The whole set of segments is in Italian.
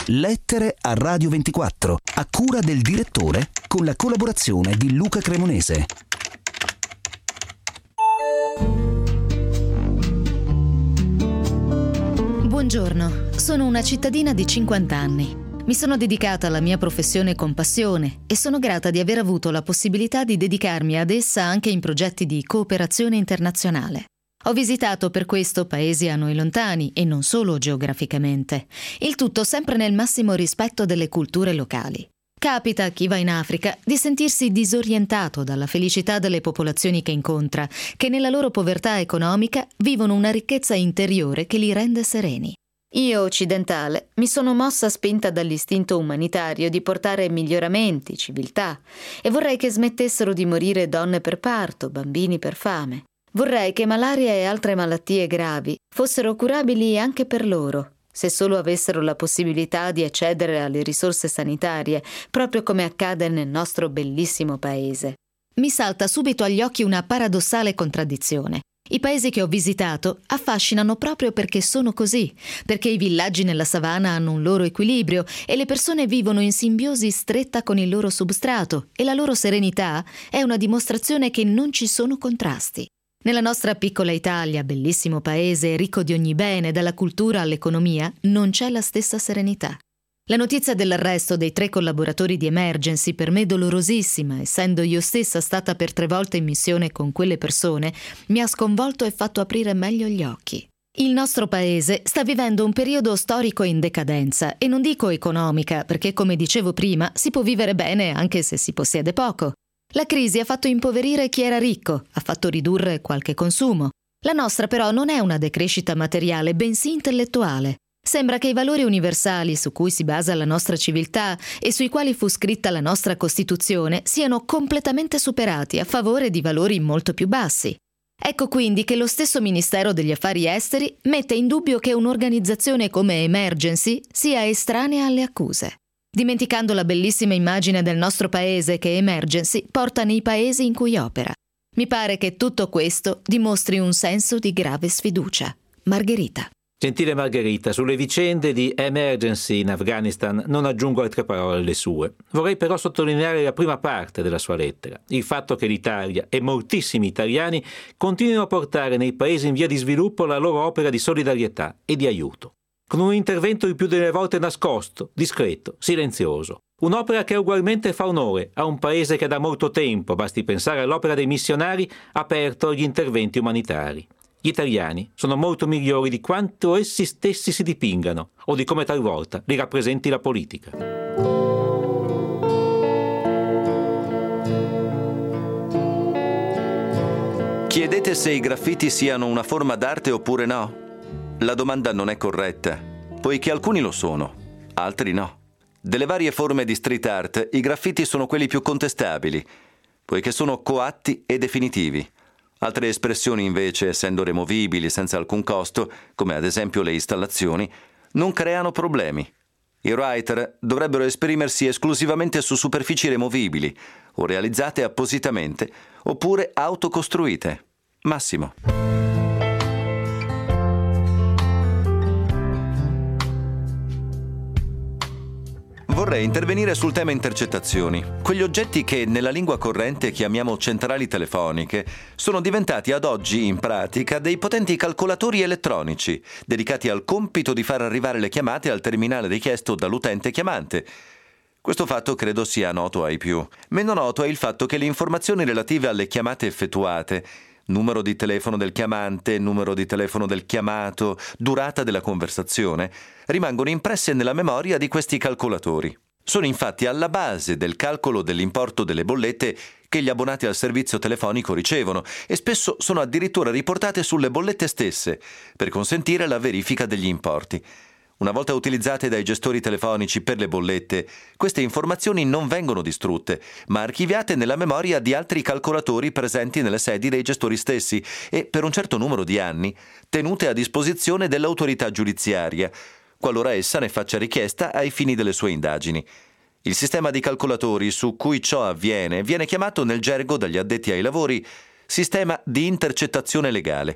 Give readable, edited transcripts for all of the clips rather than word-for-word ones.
Lettere a Radio 24, a cura del direttore, con la collaborazione di Luca Cremonese. Buongiorno, sono una cittadina di 50 anni. Mi sono dedicata alla mia professione con passione e sono grata di aver avuto la possibilità di dedicarmi ad essa anche in progetti di cooperazione internazionale. Ho visitato per questo paesi a noi lontani e non solo geograficamente, il tutto sempre nel massimo rispetto delle culture locali. Capita a chi va in Africa di sentirsi disorientato dalla felicità delle popolazioni che incontra, che nella loro povertà economica vivono una ricchezza interiore che li rende sereni. Io, occidentale, mi sono mossa spinta dall'istinto umanitario di portare miglioramenti, civiltà, e vorrei che smettessero di morire donne per parto, bambini per fame. Vorrei che malaria e altre malattie gravi fossero curabili anche per loro, se solo avessero la possibilità di accedere alle risorse sanitarie, proprio come accade nel nostro bellissimo paese. Mi salta subito agli occhi una paradossale contraddizione. I paesi che ho visitato affascinano proprio perché sono così, perché i villaggi nella savana hanno un loro equilibrio e le persone vivono in simbiosi stretta con il loro substrato e la loro serenità è una dimostrazione che non ci sono contrasti. Nella nostra piccola Italia, bellissimo paese, ricco di ogni bene, dalla cultura all'economia, non c'è la stessa serenità. La notizia dell'arresto dei 3 collaboratori di Emergency, per me dolorosissima, essendo io stessa stata per 3 volte in missione con quelle persone, mi ha sconvolto e fatto aprire meglio gli occhi. Il nostro paese sta vivendo un periodo storico in decadenza, e non dico economica, perché come dicevo prima, si può vivere bene anche se si possiede poco. La crisi ha fatto impoverire chi era ricco, ha fatto ridurre qualche consumo. La nostra però non è una decrescita materiale, bensì intellettuale. Sembra che i valori universali su cui si basa la nostra civiltà e sui quali fu scritta la nostra Costituzione siano completamente superati a favore di valori molto più bassi. Ecco quindi che lo stesso Ministero degli Affari Esteri mette in dubbio che un'organizzazione come Emergency sia estranea alle accuse, dimenticando la bellissima immagine del nostro paese che Emergency porta nei paesi in cui opera. Mi pare che tutto questo dimostri un senso di grave sfiducia. Margherita. Gentile Margherita, sulle vicende di Emergency in Afghanistan non aggiungo altre parole alle sue. Vorrei però sottolineare la prima parte della sua lettera, il fatto che l'Italia e moltissimi italiani continuino a portare nei paesi in via di sviluppo la loro opera di solidarietà e di aiuto, con un intervento il più delle volte nascosto, discreto, silenzioso. Un'opera che ugualmente fa onore a un paese che da molto tempo, basti pensare all'opera dei missionari, ha aperto agli interventi umanitari. Gli italiani sono molto migliori di quanto essi stessi si dipingano o di come talvolta li rappresenti la politica. Chiedete se i graffiti siano una forma d'arte oppure no? La domanda non è corretta, poiché alcuni lo sono, altri no. Delle varie forme di street art, i graffiti sono quelli più contestabili, poiché sono coatti e definitivi. Altre espressioni invece, essendo removibili senza alcun costo, come ad esempio le installazioni, non creano problemi. I writer dovrebbero esprimersi esclusivamente su superfici removibili, o realizzate appositamente, oppure autocostruite. Massimo. Vorrei intervenire sul tema intercettazioni. Quegli oggetti che nella lingua corrente chiamiamo centrali telefoniche sono diventati ad oggi in pratica dei potenti calcolatori elettronici dedicati al compito di far arrivare le chiamate al terminale richiesto dall'utente chiamante. Questo fatto credo sia noto ai più. Meno noto è il fatto che le informazioni relative alle chiamate effettuate, numero di telefono del chiamante, numero di telefono del chiamato, durata della conversazione, rimangono impresse nella memoria di questi calcolatori. Sono infatti alla base del calcolo dell'importo delle bollette che gli abbonati al servizio telefonico ricevono e spesso sono addirittura riportate sulle bollette stesse per consentire la verifica degli importi. Una volta utilizzate dai gestori telefonici per le bollette, queste informazioni non vengono distrutte, ma archiviate nella memoria di altri calcolatori presenti nelle sedi dei gestori stessi e, per un certo numero di anni, tenute a disposizione dell'autorità giudiziaria, qualora essa ne faccia richiesta ai fini delle sue indagini. Il sistema di calcolatori su cui ciò avviene viene chiamato nel gergo dagli addetti ai lavori sistema di intercettazione legale.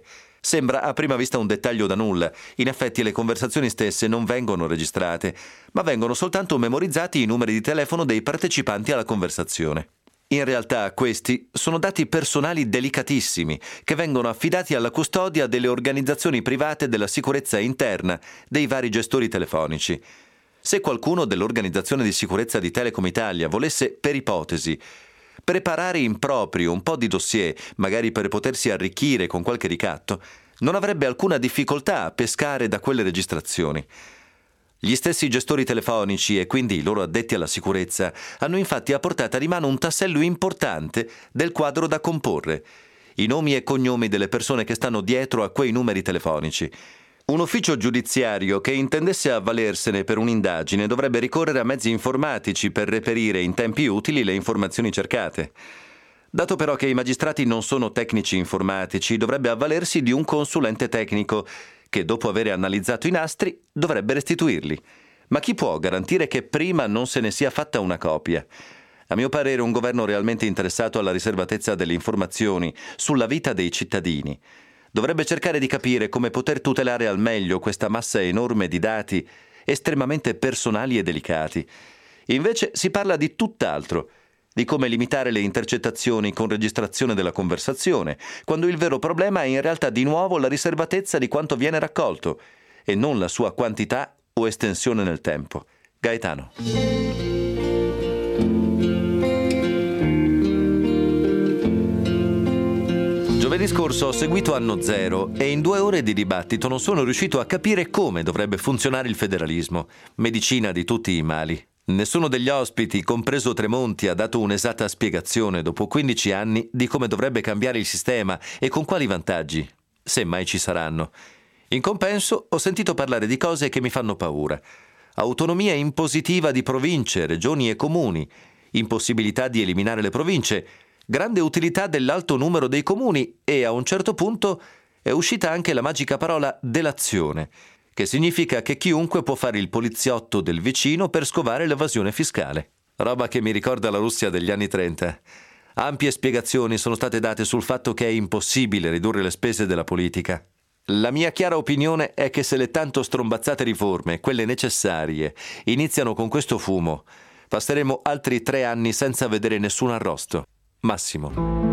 Sembra a prima vista un dettaglio da nulla. In effetti le conversazioni stesse non vengono registrate, ma vengono soltanto memorizzati i numeri di telefono dei partecipanti alla conversazione. In realtà questi sono dati personali delicatissimi che vengono affidati alla custodia delle organizzazioni private della sicurezza interna dei vari gestori telefonici. Se qualcuno dell'Organizzazione di Sicurezza di Telecom Italia volesse, per ipotesi, preparare in proprio un po' di dossier, magari per potersi arricchire con qualche ricatto, non avrebbe alcuna difficoltà a pescare da quelle registrazioni. Gli stessi gestori telefonici e quindi i loro addetti alla sicurezza hanno infatti a portata di mano un tassello importante del quadro da comporre, i nomi e cognomi delle persone che stanno dietro a quei numeri telefonici. Un ufficio giudiziario che intendesse avvalersene per un'indagine dovrebbe ricorrere a mezzi informatici per reperire in tempi utili le informazioni cercate. Dato però che i magistrati non sono tecnici informatici, dovrebbe avvalersi di un consulente tecnico che, dopo aver analizzato i nastri, dovrebbe restituirli. Ma chi può garantire che prima non se ne sia fatta una copia? A mio parere, un governo realmente interessato alla riservatezza delle informazioni sulla vita dei cittadini dovrebbe cercare di capire come poter tutelare al meglio questa massa enorme di dati estremamente personali e delicati. Invece si parla di tutt'altro, di come limitare le intercettazioni con registrazione della conversazione, quando il vero problema è in realtà di nuovo la riservatezza di quanto viene raccolto e non la sua quantità o estensione nel tempo. Gaetano. Giovedì scorso ho seguito Anno Zero e in 2 ore di dibattito non sono riuscito a capire come dovrebbe funzionare il federalismo, medicina di tutti i mali. Nessuno degli ospiti, compreso Tremonti, ha dato un'esatta spiegazione dopo 15 anni di come dovrebbe cambiare il sistema e con quali vantaggi, se mai ci saranno. In compenso ho sentito parlare di cose che mi fanno paura. Autonomia impositiva di province, regioni e comuni, impossibilità di eliminare le province, grande utilità dell'alto numero dei comuni e a un certo punto è uscita anche la magica parola delazione, che significa che chiunque può fare il poliziotto del vicino per scovare l'evasione fiscale. Roba che mi ricorda la Russia degli anni 30. Ampie spiegazioni sono state date sul fatto che è impossibile ridurre le spese della politica. La mia chiara opinione è che se le tanto strombazzate riforme, quelle necessarie, iniziano con questo fumo, passeremo altri 3 anni senza vedere nessun arrosto. Massimo.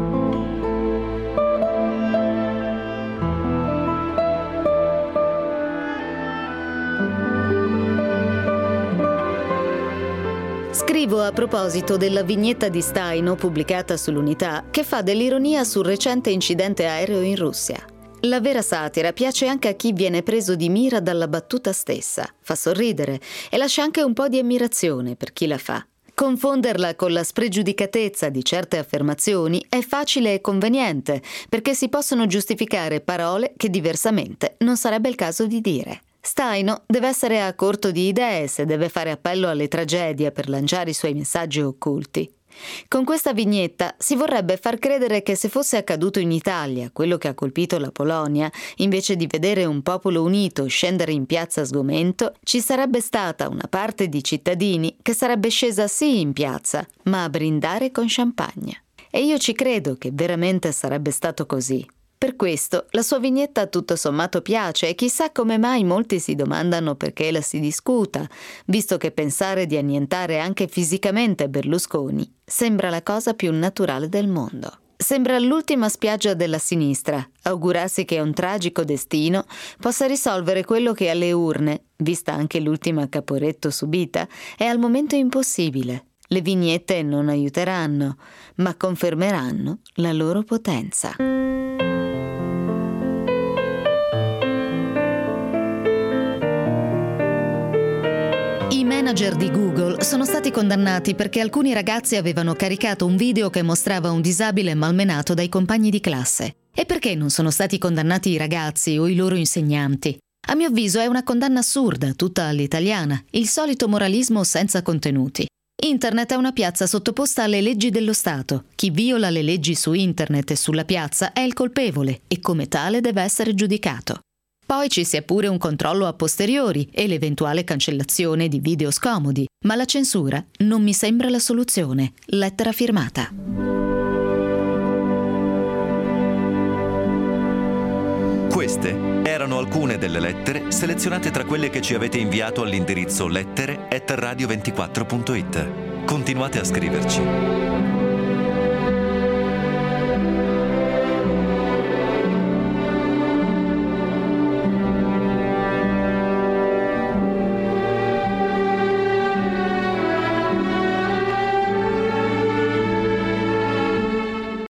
Scrivo a proposito della vignetta di Staino pubblicata sull'Unità che fa dell'ironia sul recente incidente aereo in Russia. La vera satira piace anche a chi viene preso di mira dalla battuta stessa, fa sorridere e lascia anche un po' di ammirazione per chi la fa. Confonderla con la spregiudicatezza di certe affermazioni è facile e conveniente, perché si possono giustificare parole che diversamente non sarebbe il caso di dire. Staino deve essere a corto di idee se deve fare appello alle tragedie per lanciare i suoi messaggi occulti. Con questa vignetta si vorrebbe far credere che se fosse accaduto in Italia quello che ha colpito la Polonia, invece di vedere un popolo unito scendere in piazza a sgomento, ci sarebbe stata una parte di cittadini che sarebbe scesa sì in piazza, ma a brindare con champagne. E io ci credo che veramente sarebbe stato così. Per questo la sua vignetta tutto sommato piace e chissà come mai molti si domandano perché la si discuta, visto che pensare di annientare anche fisicamente Berlusconi sembra la cosa più naturale del mondo. Sembra l'ultima spiaggia della sinistra, augurarsi che un tragico destino possa risolvere quello che alle urne, vista anche l'ultima Caporetto subita, è al momento impossibile. Le vignette non aiuteranno, ma confermeranno la loro potenza. I manager di Google sono stati condannati perché alcuni ragazzi avevano caricato un video che mostrava un disabile malmenato dai compagni di classe. E perché non sono stati condannati i ragazzi o i loro insegnanti? A mio avviso è una condanna assurda, tutta all'italiana, il solito moralismo senza contenuti. Internet è una piazza sottoposta alle leggi dello Stato. Chi viola le leggi su internet e sulla piazza è il colpevole e come tale deve essere giudicato. Poi ci sia pure un controllo a posteriori e l'eventuale cancellazione di video scomodi, ma la censura non mi sembra la soluzione. Lettera firmata. Queste erano alcune delle lettere selezionate tra quelle che ci avete inviato all'indirizzo lettere@radio24.it. Continuate a scriverci.